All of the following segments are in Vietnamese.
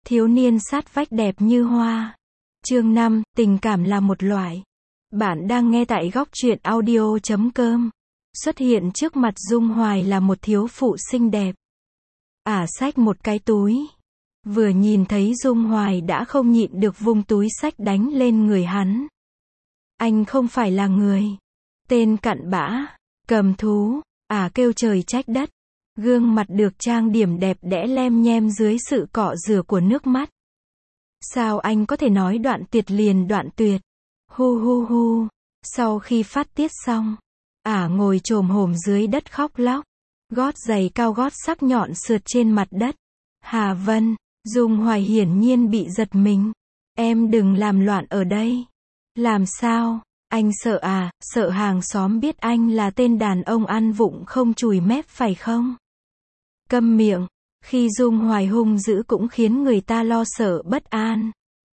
Thiếu niên sát vách đẹp như hoa. Chương 5, tình cảm là một loại. Bạn đang nghe tại góc truyện audio.com. Xuất hiện trước mặt Dung Hoài là một thiếu phụ xinh đẹp. Xách một cái túi. Vừa nhìn thấy Dung Hoài đã không nhịn được vung túi xách đánh lên người hắn. Anh không phải là người. Tên cặn bã, cầm thú, kêu trời trách đất. Gương mặt được trang điểm đẹp đẽ lem nhem dưới sự cọ rửa của nước mắt. Sao anh có thể nói đoạn tuyệt liền đoạn tuyệt? Hu hu hu. Sau khi phát tiết xong, ngồi chồm hổm dưới đất khóc lóc. Gót giày cao gót sắc nhọn sượt trên mặt đất. Hà Vân, Dung Hoài hiển nhiên bị giật mình. Em đừng làm loạn ở đây. Làm sao? Anh sợ sợ hàng xóm biết anh là tên đàn ông ăn vụng không chùi mép phải không? Câm miệng. Khi Dung Hoài hung dữ cũng khiến người ta lo sợ bất an.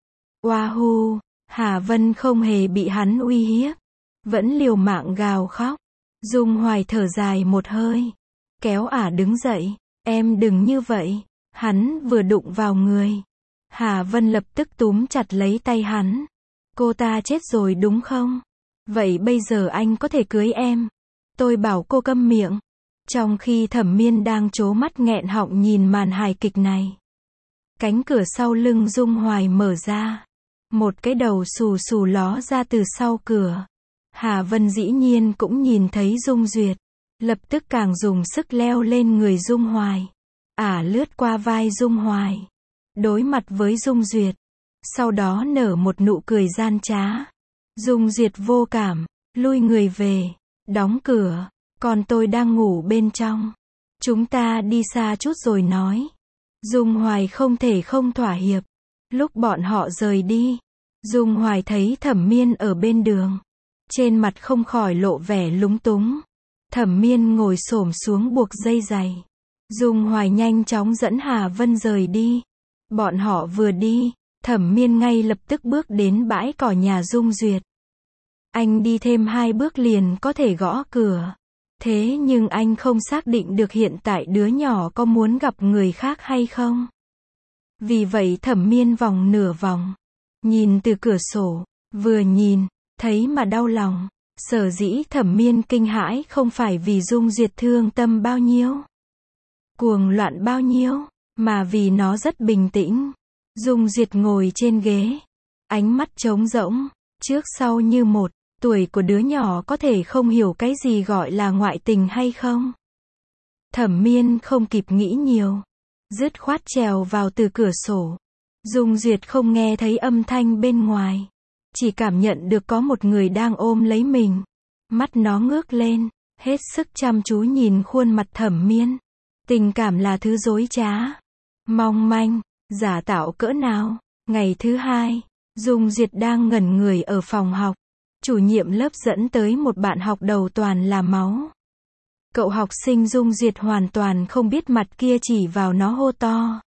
Wahoo, Hà Vân không hề bị hắn uy hiếp. Vẫn liều mạng gào khóc. Dung Hoài thở dài một hơi. Kéo đứng dậy. Em đừng như vậy. Hắn vừa đụng vào người. Hà Vân lập tức túm chặt lấy tay hắn. Cô ta chết rồi đúng không? Vậy bây giờ anh có thể cưới em. Tôi bảo cô câm miệng. Trong khi Thẩm Miên đang trố mắt nghẹn họng nhìn màn hài kịch này. Cánh cửa sau lưng Dung Hoài mở ra. Một cái đầu xù xù ló ra từ sau cửa. Hà Vân dĩ nhiên cũng nhìn thấy Dung Duyệt. Lập tức càng dùng sức leo lên người Dung Hoài. Lướt qua vai Dung Hoài. Đối mặt với Dung Duyệt. Sau đó nở một nụ cười gian trá. Dung Duyệt vô cảm, lui người về, đóng cửa. Còn tôi đang ngủ bên trong. Chúng ta đi xa chút rồi nói. Dung Hoài không thể không thỏa hiệp. Lúc bọn họ rời đi, Dung Hoài thấy Thẩm Miên ở bên đường. Trên mặt không khỏi lộ vẻ lúng túng. Thẩm Miên ngồi xổm xuống buộc dây giày. Dung Hoài nhanh chóng dẫn Hà Vân rời đi. Bọn họ vừa đi, Thẩm Miên ngay lập tức bước đến bãi cỏ nhà Dung Duyệt. Anh đi thêm 2 bước liền có thể gõ cửa. Thế nhưng anh không xác định được hiện tại đứa nhỏ có muốn gặp người khác hay không. Vì vậy Thẩm Miên vòng nửa vòng. Nhìn từ cửa sổ. Vừa nhìn, thấy mà đau lòng. Sở dĩ Thẩm Miên kinh hãi không phải vì Dung Duyệt thương tâm bao nhiêu, cuồng loạn bao nhiêu, mà vì nó rất bình tĩnh. Dung Duyệt ngồi trên ghế. Ánh mắt trống rỗng. Trước sau như một. Tuổi của đứa nhỏ có thể không hiểu cái gì gọi là ngoại tình hay không? Thẩm Miên không kịp nghĩ nhiều. Dứt khoát trèo vào từ cửa sổ. Dung Duyệt không nghe thấy âm thanh bên ngoài. Chỉ cảm nhận được có một người đang ôm lấy mình. Mắt nó ngước lên. Hết sức chăm chú nhìn khuôn mặt Thẩm Miên. Tình cảm là thứ dối trá. Mong manh. Giả tạo cỡ nào. Ngày thứ 2. Dung Duyệt đang ngẩn người ở phòng học. Chủ nhiệm lớp dẫn tới một bạn học đầu toàn là máu. Cậu học sinh Dung Duyệt hoàn toàn không biết mặt kia chỉ vào nó hô to.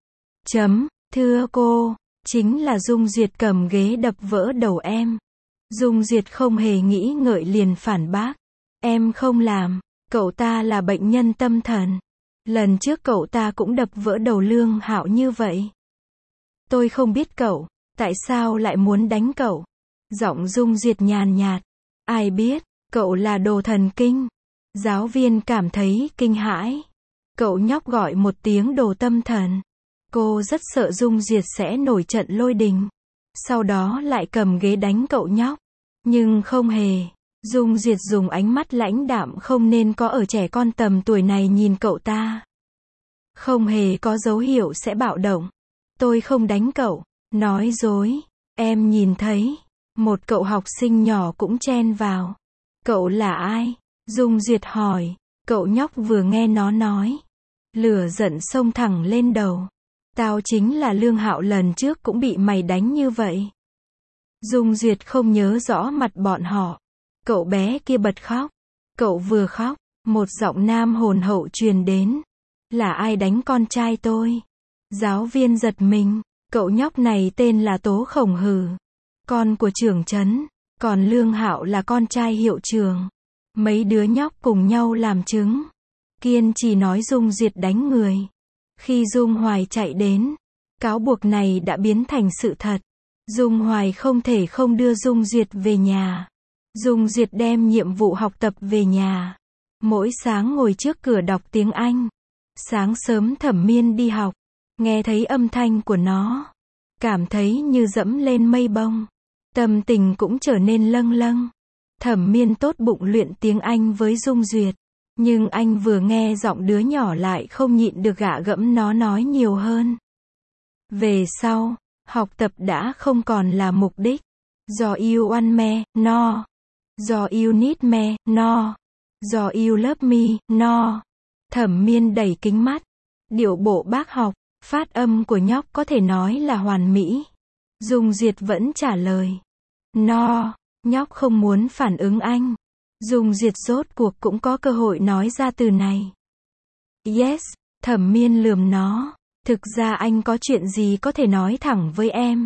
Thưa cô, chính là Dung Duyệt cầm ghế đập vỡ đầu em. Dung Duyệt không hề nghĩ ngợi liền phản bác. Em không làm, cậu ta là bệnh nhân tâm thần. Lần trước cậu ta cũng đập vỡ đầu Lương Hạo như vậy. Tôi không biết cậu, tại sao lại muốn đánh cậu? Giọng Dung Duyệt nhàn nhạt. Ai biết, cậu là đồ thần kinh. Giáo viên cảm thấy kinh hãi. Cậu nhóc gọi một tiếng đồ tâm thần. Cô rất sợ Dung Duyệt sẽ nổi trận lôi đình. Sau đó lại cầm ghế đánh cậu nhóc. Nhưng không hề. Dung Duyệt dùng ánh mắt lãnh đạm không nên có ở trẻ con tầm tuổi này nhìn cậu ta. Không hề có dấu hiệu sẽ bạo động. Tôi không đánh cậu. Nói dối. Em nhìn thấy. Một cậu học sinh nhỏ cũng chen vào. Cậu là ai? Dung Duyệt hỏi. Cậu nhóc vừa nghe nó nói. Lửa giận xông thẳng lên đầu. Tao chính là Lương Hạo, lần trước cũng bị mày đánh như vậy. Dung Duyệt không nhớ rõ mặt bọn họ. Cậu bé kia bật khóc. Cậu vừa khóc, một giọng nam hồn hậu truyền đến. Là ai đánh con trai tôi? Giáo viên giật mình. Cậu nhóc này tên là Tố Khổng Hừ. Con của trưởng trấn. Còn Lương Hạo là con trai hiệu trưởng. Mấy đứa nhóc cùng nhau làm chứng. Kiên trì nói Dung Duyệt đánh người. Khi Dung Hoài chạy đến, Cáo buộc này đã biến thành sự thật. Dung Hoài không thể không đưa Dung Duyệt về nhà. Dung Duyệt đem nhiệm vụ học tập về nhà. Mỗi sáng ngồi trước cửa đọc tiếng Anh. Sáng sớm Thẩm Miên đi học, nghe thấy âm thanh của nó, cảm thấy như dẫm lên mây bông. Tâm tình cũng trở nên lâng lâng. Thẩm Miên tốt bụng luyện tiếng Anh với Dung Duyệt. Nhưng anh vừa nghe giọng đứa nhỏ lại không nhịn được gạ gẫm nó nói nhiều hơn. Về sau, học tập đã không còn là mục đích. Do you want me, no. Do you need me, no. Do you love me, no. Thẩm Miên đẩy kính mắt. Điệu bộ bác học, phát âm của nhóc có thể nói là hoàn mỹ. Dung Duyệt vẫn trả lời. No. Nhóc không muốn phản ứng anh. Dung Duyệt rốt cuộc cũng có cơ hội nói ra từ này. Yes. Thẩm Miên lườm nó. Thực ra anh có chuyện gì có thể nói thẳng với em.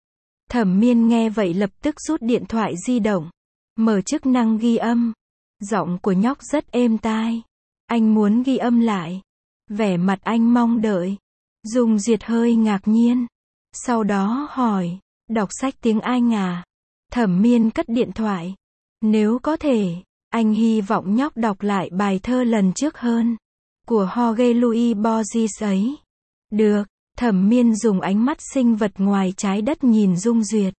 Thẩm Miên nghe vậy lập tức rút điện thoại di động. Mở chức năng ghi âm. Giọng của nhóc rất êm tai. Anh muốn ghi âm lại. Vẻ mặt anh mong đợi. Dung Duyệt hơi ngạc nhiên. Sau đó hỏi. Đọc sách tiếng Anh à? Thẩm Miên cất điện thoại. Nếu có thể, anh hy vọng nhóc đọc lại bài thơ lần trước hơn. Của Jorge Luis Borges ấy. Được. Thẩm Miên dùng ánh mắt sinh vật ngoài trái đất nhìn Dung Duyệt.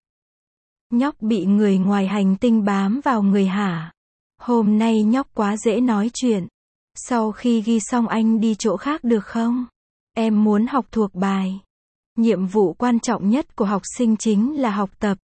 Nhóc bị người ngoài hành tinh bám vào người hả? Hôm nay nhóc quá dễ nói chuyện. Sau khi ghi xong anh đi chỗ khác được không? Em muốn học thuộc bài. Nhiệm vụ quan trọng nhất của học sinh chính là học tập.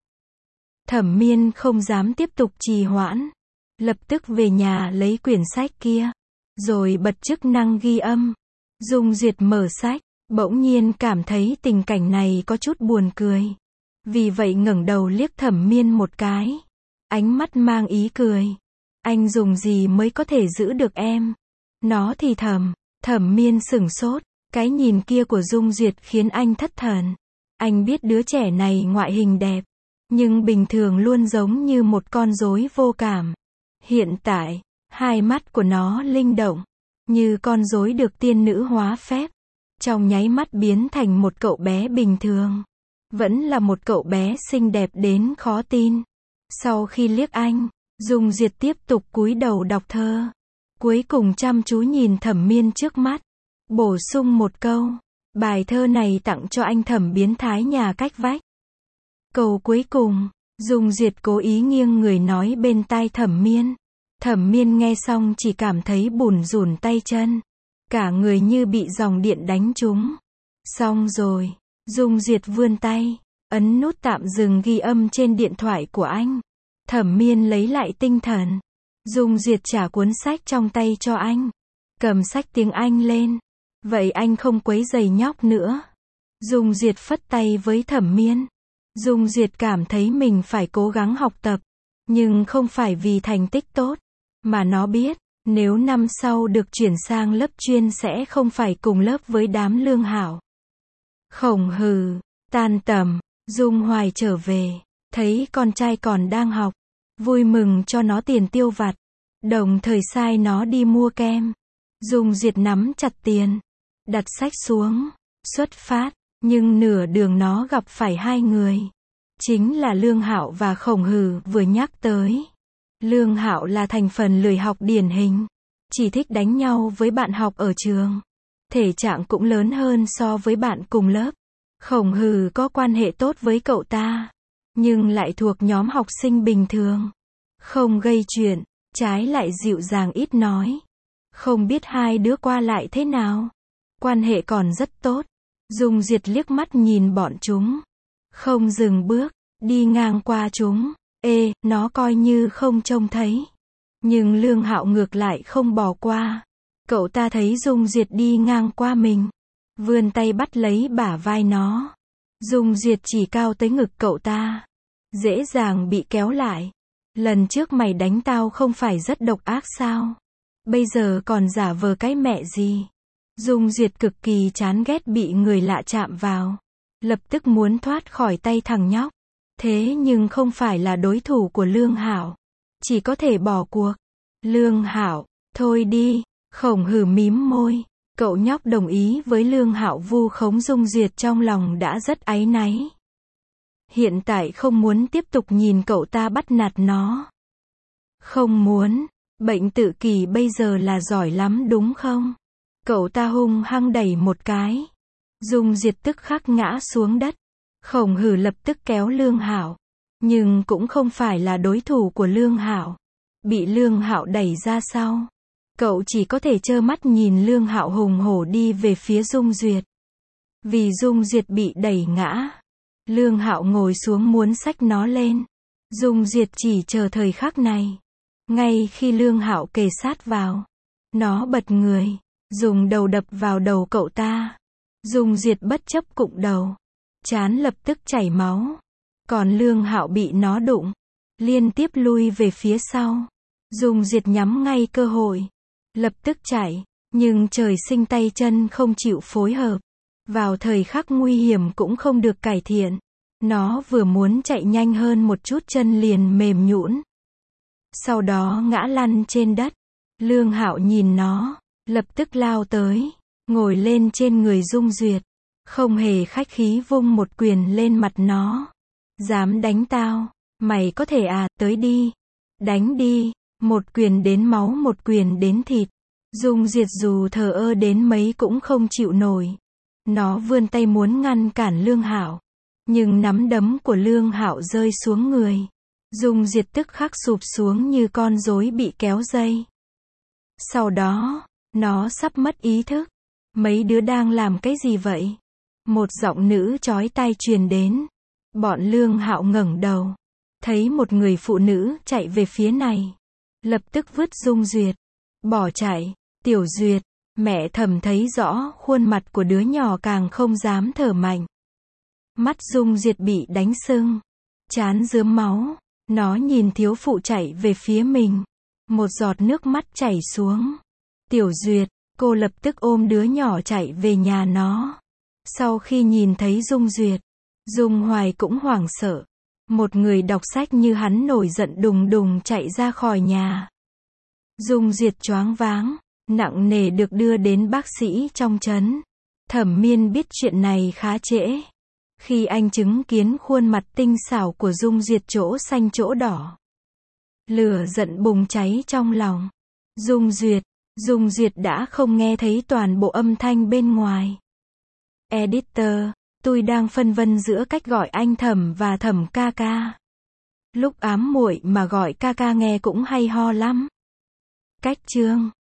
Thẩm Miên không dám tiếp tục trì hoãn. Lập tức về nhà lấy quyển sách kia. Rồi bật chức năng ghi âm. Dung Duyệt mở sách. Bỗng nhiên cảm thấy tình cảnh này có chút buồn cười. Vì vậy ngẩng đầu liếc Thẩm Miên một cái. Ánh mắt mang ý cười. Anh dùng gì mới có thể giữ được em? Nó thì thầm. Thẩm Miên sửng sốt. Cái nhìn kia của Dung Duyệt khiến anh thất thần. Anh biết đứa trẻ này ngoại hình đẹp. Nhưng bình thường luôn giống như một con rối vô cảm. Hiện tại, hai mắt của nó linh động. Như con rối được tiên nữ hóa phép. Trong nháy mắt biến thành một cậu bé bình thường. Vẫn là một cậu bé xinh đẹp đến khó tin. Sau khi liếc anh, Dung Duyệt tiếp tục cúi đầu đọc thơ. Cuối cùng chăm chú nhìn Thẩm Miên trước mắt. Bổ sung một câu. Bài thơ này tặng cho anh Thẩm biến thái nhà cách vách. Câu cuối cùng, Dung Duyệt cố ý nghiêng người nói bên tai Thẩm Miên. Thẩm Miên nghe xong chỉ cảm thấy bủn rủn tay chân. Cả người như bị dòng điện đánh trúng. Xong rồi, Dung Duyệt vươn tay, ấn nút tạm dừng ghi âm trên điện thoại của anh. Thẩm Miên lấy lại tinh thần. Dung Duyệt trả cuốn sách trong tay cho anh. Cầm sách tiếng Anh lên. Vậy anh không quấy rầy nhóc nữa. Dung Duyệt phất tay với Thẩm Miên. Dung Duyệt cảm thấy mình phải cố gắng học tập. Nhưng không phải vì thành tích tốt. Mà nó biết, nếu năm sau được chuyển sang lớp chuyên sẽ không phải cùng lớp với đám Lương Hạo. Khổng Hừ. Tan tầm, Dung Hoài trở về. Thấy con trai còn đang học. Vui mừng cho nó tiền tiêu vặt. Đồng thời sai nó đi mua kem. Dung Duyệt nắm chặt tiền. Đặt sách xuống. Xuất phát. Nhưng nửa đường nó gặp phải hai người. Chính là Lương Hạo và Khổng Hừ vừa nhắc tới. Lương Hạo là thành phần lười học điển hình. Chỉ thích đánh nhau với bạn học ở trường. Thể trạng cũng lớn hơn so với bạn cùng lớp. Khổng Hừ có quan hệ tốt với cậu ta. Nhưng lại thuộc nhóm học sinh bình thường. Không gây chuyện, trái lại dịu dàng ít nói. Không biết hai đứa qua lại thế nào. Quan hệ còn rất tốt. Dung Duyệt liếc mắt nhìn bọn chúng. Không dừng bước, đi ngang qua chúng. Nó coi như không trông thấy. Nhưng Lương Hạo ngược lại không bỏ qua. Cậu ta thấy Dung Duyệt đi ngang qua mình. Vươn tay bắt lấy bả vai nó. Dung Duyệt chỉ cao tới ngực cậu ta. Dễ dàng bị kéo lại. Lần trước mày đánh tao không phải rất độc ác sao? Bây giờ còn giả vờ cái mẹ gì? Dung Duyệt cực kỳ chán ghét bị người lạ chạm vào. Lập tức muốn thoát khỏi tay thằng nhóc. Thế nhưng không phải là đối thủ của Lương Hạo. Chỉ có thể bỏ cuộc. Lương Hạo, thôi đi. Khổng Hừ mím môi. Cậu nhóc đồng ý với Lương Hạo vu khống Dung Duyệt trong lòng đã rất áy náy. Hiện tại không muốn tiếp tục nhìn cậu ta bắt nạt nó. Không muốn, bệnh tự kỷ bây giờ là giỏi lắm đúng không? Cậu ta hung hăng đẩy một cái. Dung Duyệt tức khắc ngã xuống đất. Khổng Hử lập tức kéo Lương Hạo, nhưng cũng không phải là đối thủ của Lương Hạo. Bị Lương Hạo đẩy ra sau. Cậu chỉ có thể trơ mắt nhìn Lương Hạo hùng hổ đi về phía Dung Duyệt. Vì Dung Duyệt bị đẩy ngã, Lương Hạo ngồi xuống muốn xách nó lên. Dung Duyệt chỉ chờ thời khắc này. Ngay khi Lương Hạo kề sát vào, nó bật người, dùng đầu đập vào đầu cậu ta. Dung Duyệt bất chấp cụng đầu, trán lập tức chảy máu. Còn Lương Hạo bị nó đụng, liên tiếp lui về phía sau. Dung Duyệt nhắm ngay cơ hội, lập tức chạy, nhưng trời sinh tay chân không chịu phối hợp. Vào thời khắc nguy hiểm cũng không được cải thiện. Nó vừa muốn chạy nhanh hơn một chút chân liền mềm nhũn. Sau đó ngã lăn trên đất. Lương Hạo nhìn nó, lập tức lao tới, ngồi lên trên người Dung Duyệt, không hề khách khí vung một quyền lên mặt nó. Dám đánh tao, mày có thể à, tới đi, đánh đi, một quyền đến máu một quyền đến thịt. Dung Duyệt dù thờ ơ đến mấy cũng không chịu nổi. Nó vươn tay muốn ngăn cản Lương Hạo, nhưng nắm đấm của Lương Hạo rơi xuống người. Dung Duyệt tức khắc sụp xuống như con rối bị kéo dây. Sau đó, nó sắp mất ý thức. Mấy đứa đang làm cái gì vậy? Một giọng nữ chói tai truyền đến. Bọn Lương Hạo ngẩng đầu, thấy một người phụ nữ chạy về phía này. Lập tức vứt Dung Duyệt, bỏ chạy. Tiểu Duyệt, mẹ Thẩm thấy rõ khuôn mặt của đứa nhỏ càng không dám thở mạnh. Mắt Dung Duyệt bị đánh sưng, trán rướm máu. Nó nhìn thiếu phụ chạy về phía mình. Một giọt nước mắt chảy xuống. Tiểu Duyệt, cô lập tức ôm đứa nhỏ chạy về nhà nó. Sau khi nhìn thấy Dung Duyệt, Dung Hoài cũng hoảng sợ. Một người đọc sách như hắn nổi giận đùng đùng chạy ra khỏi nhà. Dung Duyệt choáng váng, nặng nề được đưa đến bác sĩ trong trấn. Thẩm Miên biết chuyện này khá trễ. Khi anh chứng kiến khuôn mặt tinh xảo của Dung Duyệt chỗ xanh chỗ đỏ, lửa giận bùng cháy trong lòng. Dung Duyệt đã không nghe thấy toàn bộ âm thanh bên ngoài. Editor, tôi đang phân vân giữa cách gọi anh Thẩm và Thẩm ca ca. Lúc ám muội mà gọi ca ca nghe cũng hay ho lắm. Cách chương